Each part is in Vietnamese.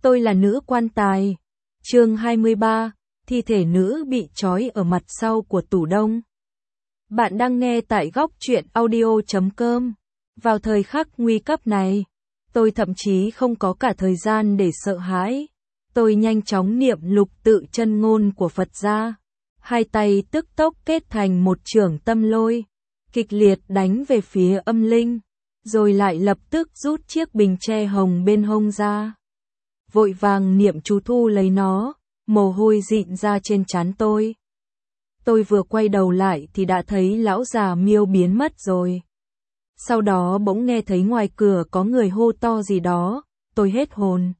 Tôi là nữ quan tài. Chương 23, thi thể nữ bị trói ở mặt sau của tủ đông. Bạn đang nghe tại góc truyện audio.com. Vào thời khắc nguy cấp này, tôi thậm chí không có cả thời gian để sợ hãi. Tôi nhanh chóng niệm lục tự chân ngôn của Phật ra. Hai tay tức tốc kết thành một chưởng tâm lôi, kịch liệt đánh về phía âm linh, rồi lại lập tức rút chiếc bình tre hồng bên hông ra. Vội vàng niệm chú thu lấy nó, mồ hôi dịn ra trên trán tôi. Tôi vừa quay đầu lại thì đã thấy lão già Miêu biến mất rồi. Sau đó bỗng nghe thấy ngoài cửa có người hô to gì đó, tôi hết hồn.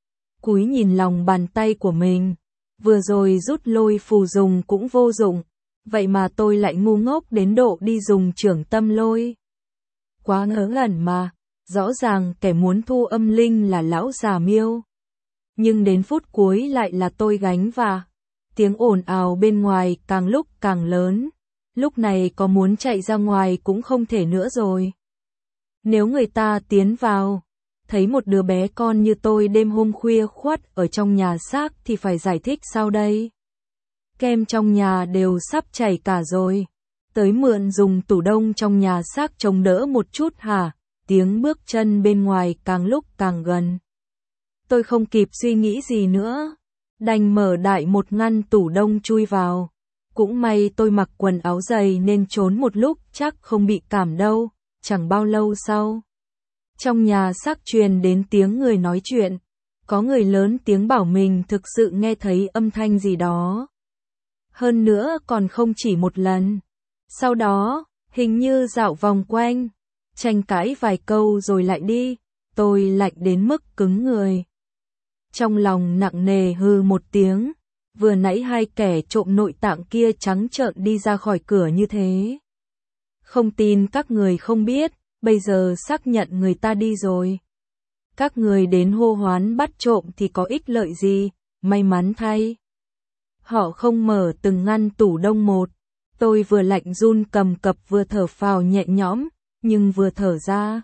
Cúi nhìn lòng bàn tay của mình, vừa rồi rút lôi phù dùng cũng vô dụng, vậy mà tôi lại ngu ngốc đến độ đi dùng chưởng tâm lôi. Quá ngớ ngẩn mà, rõ ràng kẻ muốn thu âm linh là lão già Miêu. Nhưng đến phút cuối lại là tôi gánh và tiếng ồn ào bên ngoài càng lúc càng lớn. Lúc này có muốn chạy ra ngoài cũng không thể nữa rồi. Nếu người ta tiến vào, thấy một đứa bé con như tôi đêm hôm khuya khoắt ở trong nhà xác thì phải giải thích sao đây? Kem trong nhà đều sắp chảy cả rồi. Tới mượn dùng tủ đông trong nhà xác chống đỡ một chút hả? Tiếng bước chân bên ngoài càng lúc càng gần. Tôi không kịp suy nghĩ gì nữa, đành mở đại một ngăn tủ đông chui vào. Cũng may tôi mặc quần áo dày nên trốn một lúc chắc không bị cảm đâu. Chẳng bao lâu sau, trong nhà xác truyền đến tiếng người nói chuyện. Có người lớn tiếng bảo mình thực sự nghe thấy âm thanh gì đó. Hơn nữa còn không chỉ một lần. Sau đó, hình như dạo vòng quanh, tranh cãi vài câu rồi lại đi. Tôi lạnh đến mức cứng người. Trong lòng nặng nề hừ một tiếng, vừa nãy hai kẻ trộm nội tạng kia trắng trợn đi ra khỏi cửa như thế. Không tin các người không biết, bây giờ xác nhận người ta đi rồi. Các người đến hô hoán bắt trộm thì có ích lợi gì, may mắn thay. Họ không mở từng ngăn tủ đông một. Tôi vừa lạnh run cầm cập vừa thở phào nhẹ nhõm, nhưng vừa thở ra.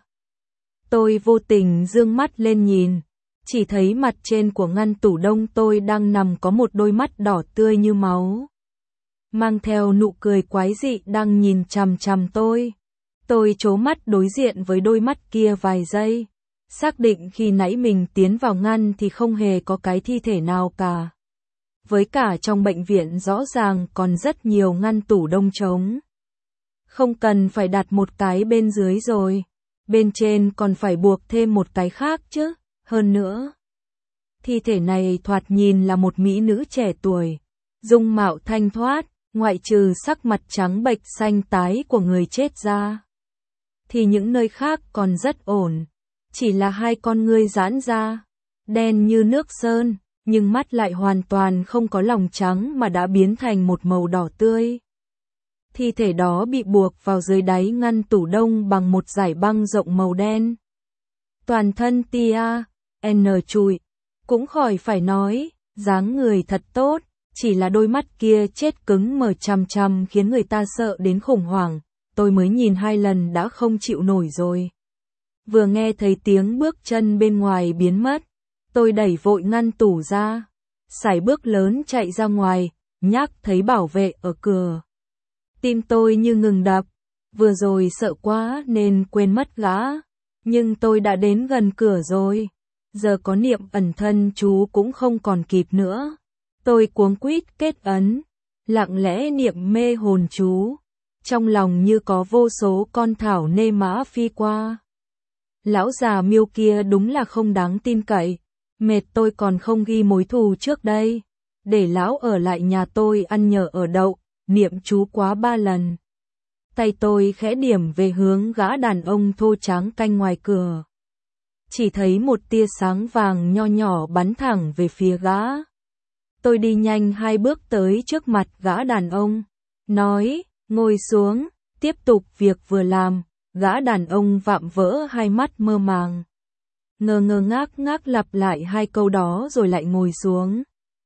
Tôi vô tình dương mắt lên nhìn. Chỉ thấy mặt trên của ngăn tủ đông tôi đang nằm có một đôi mắt đỏ tươi như máu. Mang theo nụ cười quái dị đang nhìn chằm chằm tôi. Tôi trố mắt đối diện với đôi mắt kia vài giây. Xác định khi nãy mình tiến vào ngăn thì không hề có cái thi thể nào cả. Với cả trong bệnh viện rõ ràng còn rất nhiều ngăn tủ đông trống. Không cần phải đặt một cái bên dưới rồi. Bên trên còn phải buộc thêm một cái khác chứ. Hơn nữa, thi thể này thoạt nhìn là một mỹ nữ trẻ tuổi, dung mạo thanh thoát, ngoại trừ sắc mặt trắng bệch xanh tái của người chết ra. Thì những nơi khác còn rất ổn, chỉ là hai con ngươi giãn ra, đen như nước sơn, nhưng mắt lại hoàn toàn không có lòng trắng mà đã biến thành một màu đỏ tươi. Thi thể đó bị buộc vào dưới đáy ngăn tủ đông bằng một dải băng rộng màu đen. Toàn thân tia N chùi, cũng khỏi phải nói, dáng người thật tốt, chỉ là đôi mắt kia chết cứng mờ chằm chằm khiến người ta sợ đến khủng hoảng, tôi mới nhìn hai lần đã không chịu nổi rồi. Vừa nghe thấy tiếng bước chân bên ngoài biến mất, tôi đẩy vội ngăn tủ ra, sải bước lớn chạy ra ngoài, nhắc thấy bảo vệ ở cửa. Tim tôi như ngừng đập, vừa rồi sợ quá nên quên mất gã, nhưng tôi đã đến gần cửa rồi. Giờ có niệm ẩn thân chú cũng không còn kịp nữa. Tôi cuống quýt kết ấn, lặng lẽ niệm mê hồn chú. Trong lòng như có vô số con thảo nê mã phi qua. Lão già Miêu kia đúng là không đáng tin cậy. Mệt tôi còn không ghi mối thù trước đây. Để lão ở lại nhà tôi ăn nhờ ở đậu, niệm chú quá 3 lần. Tay tôi khẽ điểm về hướng gã đàn ông thô tráng canh ngoài cửa. Chỉ thấy một tia sáng vàng nho nhỏ bắn thẳng về phía gã. Tôi đi nhanh 2 bước tới trước mặt gã đàn ông, nói, ngồi xuống, tiếp tục việc vừa làm. Gã đàn ông vạm vỡ hai mắt mơ màng. Ngơ ngơ ngác ngác lặp lại 2 câu đó rồi lại ngồi xuống.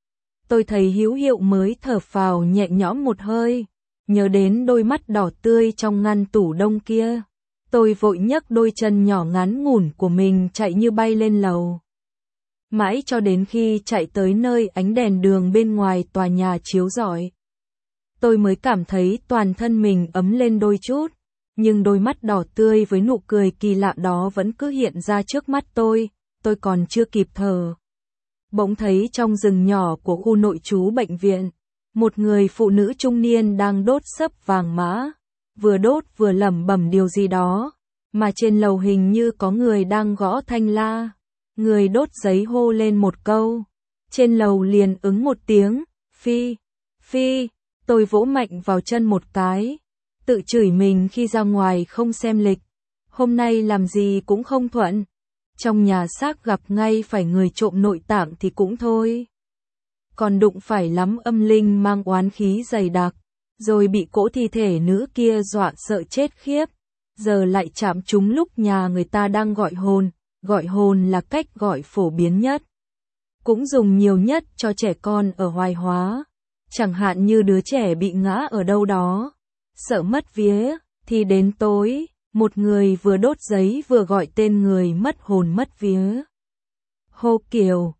Tôi thấy hữu hiệu mới thở phào nhẹ nhõm một hơi, nhớ đến đôi mắt đỏ tươi trong ngăn tủ đông kia. Tôi vội nhấc đôi chân nhỏ ngắn ngủn của mình chạy như bay lên lầu. Mãi cho đến khi chạy tới nơi ánh đèn đường bên ngoài tòa nhà chiếu rọi, tôi mới cảm thấy toàn thân mình ấm lên đôi chút, nhưng đôi mắt đỏ tươi với nụ cười kỳ lạ đó vẫn cứ hiện ra trước mắt tôi còn chưa kịp thở. Bỗng thấy trong rừng nhỏ của khu nội trú bệnh viện, một người phụ nữ trung niên đang đốt sấp vàng mã, vừa đốt vừa lẩm bẩm điều gì đó, mà trên lầu hình như có người đang gõ thanh la. Người đốt giấy hô lên một câu, trên lầu liền ứng một tiếng, phi, phi, tôi vỗ mạnh vào chân một cái, tự chửi mình khi ra ngoài không xem lịch, hôm nay làm gì cũng không thuận, trong nhà xác gặp ngay phải người trộm nội tạng thì cũng thôi, còn đụng phải lắm âm linh mang oán khí dày đặc, rồi bị cỗ thi thể nữ kia dọa sợ chết khiếp, giờ lại chạm trúng lúc nhà người ta đang gọi hồn là cách gọi phổ biến nhất, cũng dùng nhiều nhất cho trẻ con ở hoài hóa, chẳng hạn như đứa trẻ bị ngã ở đâu đó, sợ mất vía, thì đến tối, một người vừa đốt giấy vừa gọi tên người mất hồn mất vía. Hô Kiều,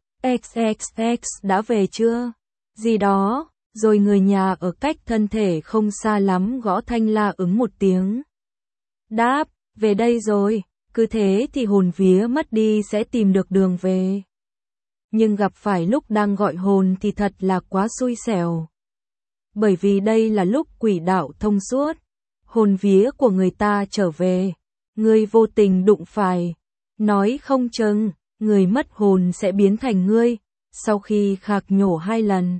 XXX đã về chưa? Gì đó, rồi người nhà ở cách thân thể không xa lắm gõ thanh la ứng một tiếng. Đáp, về đây rồi, cứ thế thì hồn vía mất đi sẽ tìm được đường về. Nhưng gặp phải lúc đang gọi hồn thì thật là quá xui xẻo. Bởi vì đây là lúc quỷ đạo thông suốt, hồn vía của người ta trở về, người vô tình đụng phải, nói không chừng, người mất hồn sẽ biến thành ngươi, sau khi khạc nhổ 2 lần.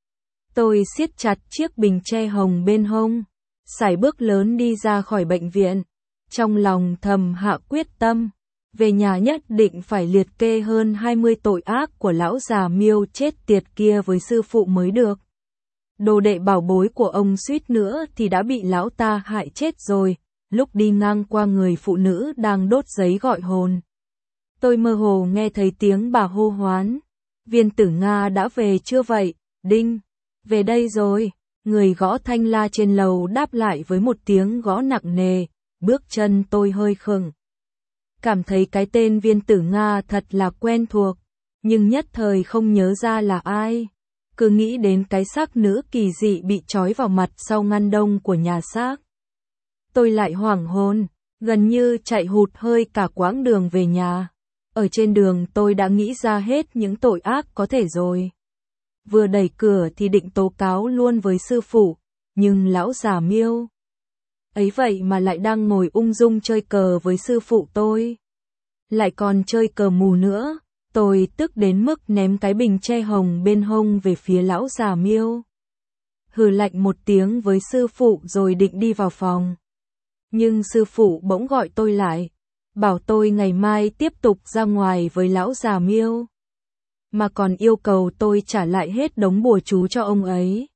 Tôi siết chặt chiếc bình tre hồng bên hông, sải bước lớn đi ra khỏi bệnh viện, trong lòng thầm hạ quyết tâm, về nhà nhất định phải liệt kê hơn 20 tội ác của lão già Miêu chết tiệt kia với sư phụ mới được. Đồ đệ bảo bối của ông suýt nữa thì đã bị lão ta hại chết rồi, lúc đi ngang qua người phụ nữ đang đốt giấy gọi hồn. Tôi mơ hồ nghe thấy tiếng bà hô hoán, Viên Tử Nga đã về chưa vậy, Đinh, về đây rồi, người gõ thanh la trên lầu đáp lại với một tiếng gõ nặng nề, bước chân tôi hơi khựng. Cảm thấy cái tên Viên Tử Nga thật là quen thuộc, nhưng nhất thời không nhớ ra là ai. Cứ nghĩ đến cái xác nữ kỳ dị bị trói vào mặt sau ngăn đông của nhà xác. Tôi lại hoảng hồn, gần như chạy hụt hơi cả quãng đường về nhà. Ở trên đường tôi đã nghĩ ra hết những tội ác có thể rồi. Vừa đẩy cửa thì định tố cáo luôn với sư phụ, nhưng lão già Miêu ấy vậy mà lại đang ngồi ung dung chơi cờ với sư phụ tôi. Lại còn chơi cờ mù nữa. Tôi tức đến mức ném cái bình tre hồng bên hông về phía lão già Miêu. Hừ lạnh một tiếng với sư phụ rồi định đi vào phòng. Nhưng sư phụ bỗng gọi tôi lại, bảo tôi ngày mai tiếp tục ra ngoài với lão già Miêu. Mà còn yêu cầu tôi trả lại hết đống bùa chú cho ông ấy.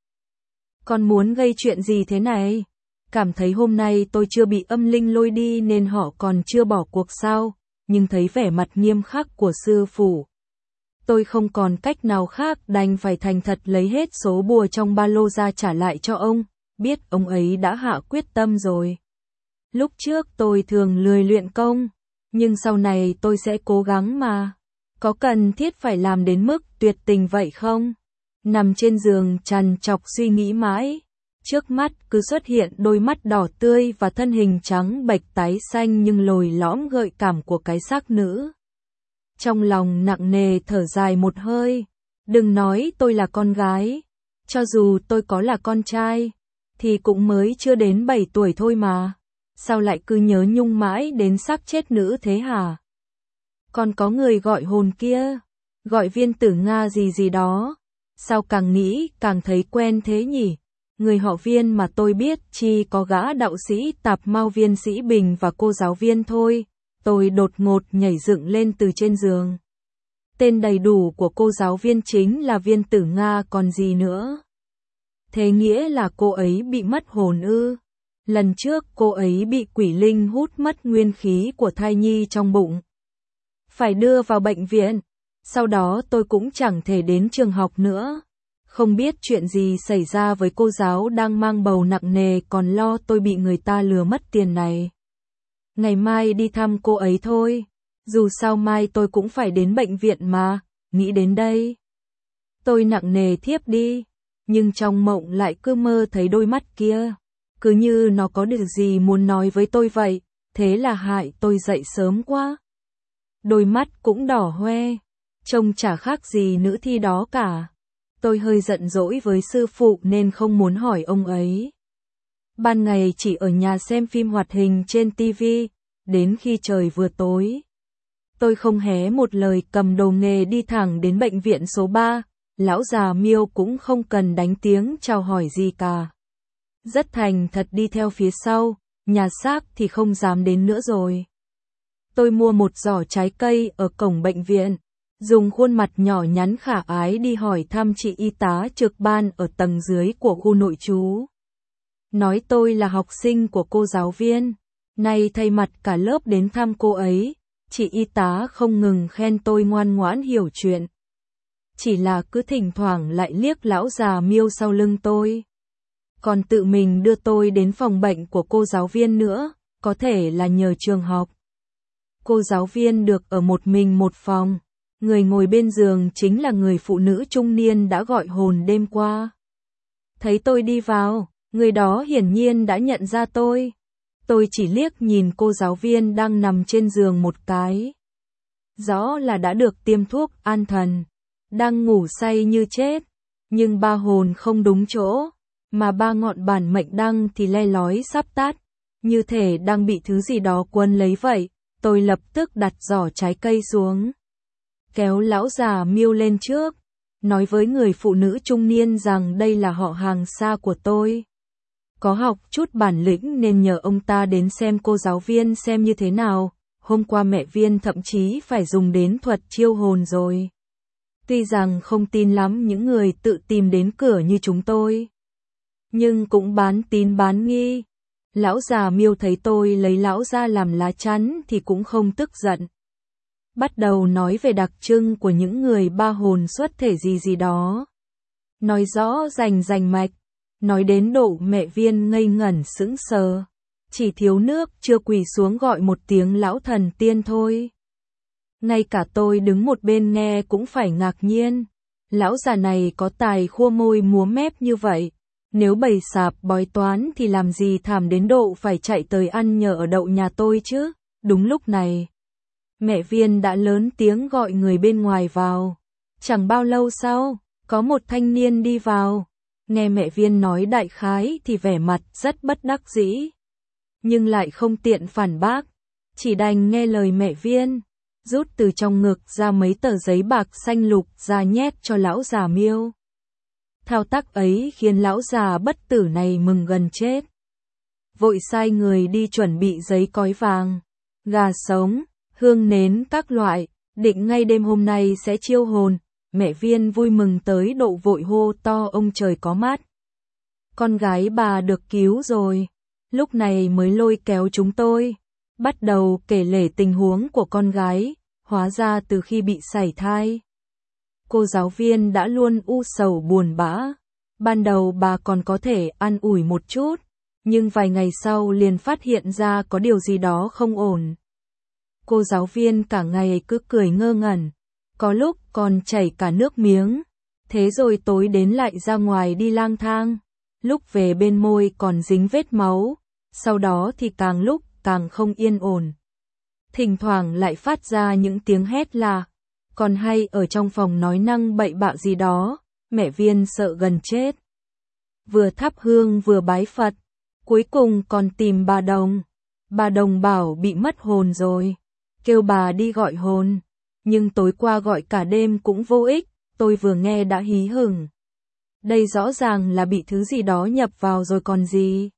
Con muốn gây chuyện gì thế này? Cảm thấy hôm nay tôi chưa bị âm linh lôi đi nên họ còn chưa bỏ cuộc sao? Nhưng thấy vẻ mặt nghiêm khắc của sư phụ, tôi không còn cách nào khác đành phải thành thật lấy hết số bùa trong ba lô ra trả lại cho ông, biết ông ấy đã hạ quyết tâm rồi. Lúc trước tôi thường lười luyện công, nhưng sau này tôi sẽ cố gắng mà. Có cần thiết phải làm đến mức tuyệt tình vậy không? Nằm trên giường trằn trọc suy nghĩ mãi. Trước mắt cứ xuất hiện đôi mắt đỏ tươi và thân hình trắng bệch tái xanh nhưng lồi lõm gợi cảm của cái xác nữ. Trong lòng nặng nề thở dài một hơi. Đừng nói tôi là con gái. Cho dù tôi có là con trai, thì cũng mới chưa đến 7 tuổi thôi mà. Sao lại cứ nhớ nhung mãi đến xác chết nữ thế hả? Còn có người gọi hồn kia, gọi Viên Tử Nga gì gì đó. Sao càng nghĩ càng thấy quen thế nhỉ? Người họ Viên mà tôi biết chỉ có gã đạo sĩ Tạp Mao Viên Sĩ Bình và cô giáo Viên thôi. Tôi đột ngột nhảy dựng lên từ trên giường. Tên đầy đủ của cô giáo Viên chính là Viên Tử Nga còn gì nữa. Thế nghĩa là cô ấy bị mất hồn ư? Lần trước cô ấy bị quỷ linh hút mất nguyên khí của thai nhi trong bụng. Phải đưa vào bệnh viện. Sau đó tôi cũng chẳng thể đến trường học nữa. Không biết chuyện gì xảy ra với cô giáo đang mang bầu nặng nề còn lo tôi bị người ta lừa mất tiền này. Ngày mai đi thăm cô ấy thôi. Dù sao mai tôi cũng phải đến bệnh viện mà. nghĩ đến đây. Tôi nặng nề thiếp đi, nhưng trong mộng lại cứ mơ thấy đôi mắt kia. Cứ như nó có điều gì muốn nói với tôi vậy, thế là hại tôi dậy sớm quá. Đôi mắt cũng đỏ hoe, trông chả khác gì nữ thi đó cả. Tôi hơi giận dỗi với sư phụ nên không muốn hỏi ông ấy. Ban ngày chỉ ở nhà xem phim hoạt hình trên TV, đến khi trời vừa tối. Tôi không hé một lời cầm đồ nghề đi thẳng đến bệnh viện số 3, lão già Miêu cũng không cần đánh tiếng chào hỏi gì cả. Rất thành thật đi theo phía sau, nhà xác thì không dám đến nữa rồi. Tôi mua một giỏ trái cây ở cổng bệnh viện, dùng khuôn mặt nhỏ nhắn khả ái đi hỏi thăm chị y tá trực ban ở tầng dưới của khu nội trú. Nói tôi là học sinh của cô giáo viên, nay thay mặt cả lớp đến thăm cô ấy, chị y tá không ngừng khen tôi ngoan ngoãn hiểu chuyện. Chỉ là cứ thỉnh thoảng lại liếc lão già Miêu sau lưng tôi. Còn tự mình đưa tôi đến phòng bệnh của cô giáo viên nữa, có thể là nhờ trường học. Cô giáo viên được ở một mình một phòng, người ngồi bên giường chính là người phụ nữ trung niên đã gọi hồn đêm qua. Thấy tôi đi vào, người đó hiển nhiên đã nhận ra tôi. Tôi chỉ liếc nhìn cô giáo viên đang nằm trên giường một cái. Rõ là đã được tiêm thuốc an thần, đang ngủ say như chết, nhưng ba hồn không đúng chỗ, mà ba ngọn bản mệnh đăng thì le lói sắp tắt, như thể đang bị thứ gì đó quấn lấy vậy. Tôi lập tức đặt giỏ trái cây xuống, kéo lão già Miêu lên trước, nói với người phụ nữ trung niên rằng đây là họ hàng xa của tôi. Có học chút bản lĩnh nên nhờ ông ta đến xem cô giáo viên xem như thế nào, hôm qua mẹ viên thậm chí phải dùng đến thuật chiêu hồn rồi. Tuy rằng không tin lắm những người tự tìm đến cửa như chúng tôi, nhưng cũng bán tín bán nghi. Lão già Miêu thấy tôi lấy lão ra làm lá chắn thì cũng không tức giận. Bắt đầu nói về đặc trưng của những người ba hồn xuất thể gì đó. Nói rõ rành mạch, nói đến độ mẹ viên ngây ngẩn sững sờ. Chỉ thiếu nước chưa quỳ xuống gọi một tiếng lão thần tiên thôi. Ngay cả tôi đứng một bên nghe cũng phải ngạc nhiên. Lão già này có tài khua môi múa mép như vậy. Nếu bày sạp bói toán thì làm gì thảm đến độ phải chạy tới ăn nhờ ở đậu nhà tôi chứ. Đúng lúc này, mẹ viên đã lớn tiếng gọi người bên ngoài vào. Chẳng bao lâu sau, có một thanh niên đi vào. Nghe mẹ viên nói đại khái thì vẻ mặt rất bất đắc dĩ. Nhưng lại không tiện phản bác. Chỉ đành nghe lời mẹ viên. Rút từ trong ngực ra mấy tờ giấy bạc xanh lục ra nhét cho lão già Miêu. Thao tác ấy khiến lão già bất tử này mừng gần chết. Vội sai người đi chuẩn bị giấy cói vàng, gà sống, hương nến các loại, định ngay đêm hôm nay sẽ chiêu hồn. Mẹ viên vui mừng tới độ vội hô to ông trời có mắt. Con gái bà được cứu rồi. Lúc này mới lôi kéo chúng tôi, bắt đầu kể lể tình huống của con gái, hóa ra từ khi bị sảy thai. Cô giáo viên đã luôn u sầu buồn bã. Ban đầu bà còn có thể an ủi một chút, nhưng vài ngày sau liền phát hiện ra có điều gì đó không ổn. Cô giáo viên cả ngày cứ cười ngơ ngẩn, có lúc còn chảy cả nước miếng. Thế rồi tối đến lại ra ngoài đi lang thang, lúc về bên môi còn dính vết máu, sau đó thì càng lúc càng không yên ổn. Thỉnh thoảng lại phát ra những tiếng hét là, còn hay ở trong phòng nói năng bậy bạ gì đó. Mẹ viên sợ gần chết. Vừa thắp hương vừa bái Phật, cuối cùng còn tìm bà Đồng. Bà Đồng bảo bị mất hồn rồi, kêu bà đi gọi hồn. Nhưng tối qua gọi cả đêm cũng vô ích, tôi vừa nghe đã hí hửng. Đây rõ ràng là bị thứ gì đó nhập vào rồi còn gì.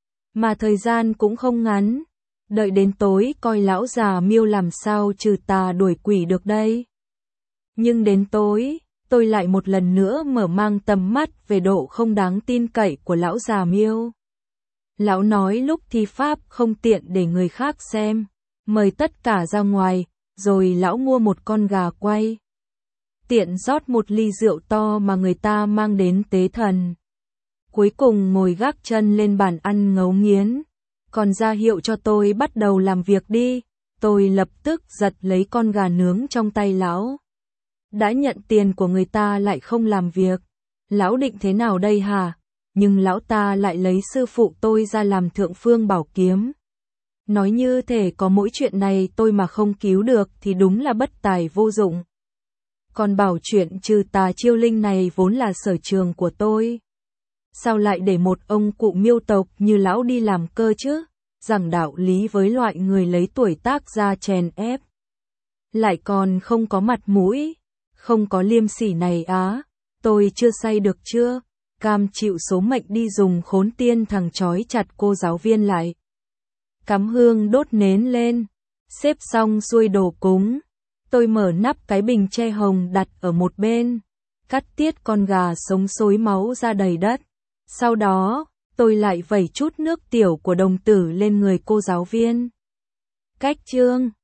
Mà thời gian cũng không ngắn, đợi đến tối coi lão già Miêu làm sao trừ tà đuổi quỷ được đây. Nhưng đến tối, tôi lại một lần nữa mở mang tầm mắt về độ không đáng tin cậy của lão già Miêu. Lão nói lúc thi pháp không tiện để người khác xem, mời tất cả ra ngoài, rồi lão mua một con gà quay. Tiện rót một ly rượu to mà người ta mang đến tế thần. Cuối cùng ngồi gác chân lên bàn ăn ngấu nghiến, còn ra hiệu cho tôi bắt đầu làm việc đi. Tôi lập tức giật lấy con gà nướng trong tay lão. Đã nhận tiền của người ta lại không làm việc. Lão định thế nào đây hả? Nhưng lão ta lại lấy sư phụ tôi ra làm thượng phương bảo kiếm. Nói như thể có mỗi chuyện này tôi mà không cứu được thì đúng là bất tài vô dụng. Còn bảo chuyện trừ tà chiêu linh này vốn là sở trường của tôi. Sao lại để một ông cụ miêu tộc như lão đi làm cơ chứ? Giảng đạo lý với loại người lấy tuổi tác ra chèn ép. Lại còn không có mặt mũi, không có liêm sỉ này á. Tôi chưa say được chưa? Cam chịu số mệnh đi dùng khốn tiên thằng trói chặt cô giáo viên lại. Cắm hương đốt nến lên, xếp xong xuôi đồ cúng. Tôi mở nắp cái bình tre hồng đặt ở một bên, cắt tiết con gà sống xối máu ra đầy đất. Sau đó, tôi lại vẩy chút nước tiểu của đồng tử lên người cô giáo viên. Cách chương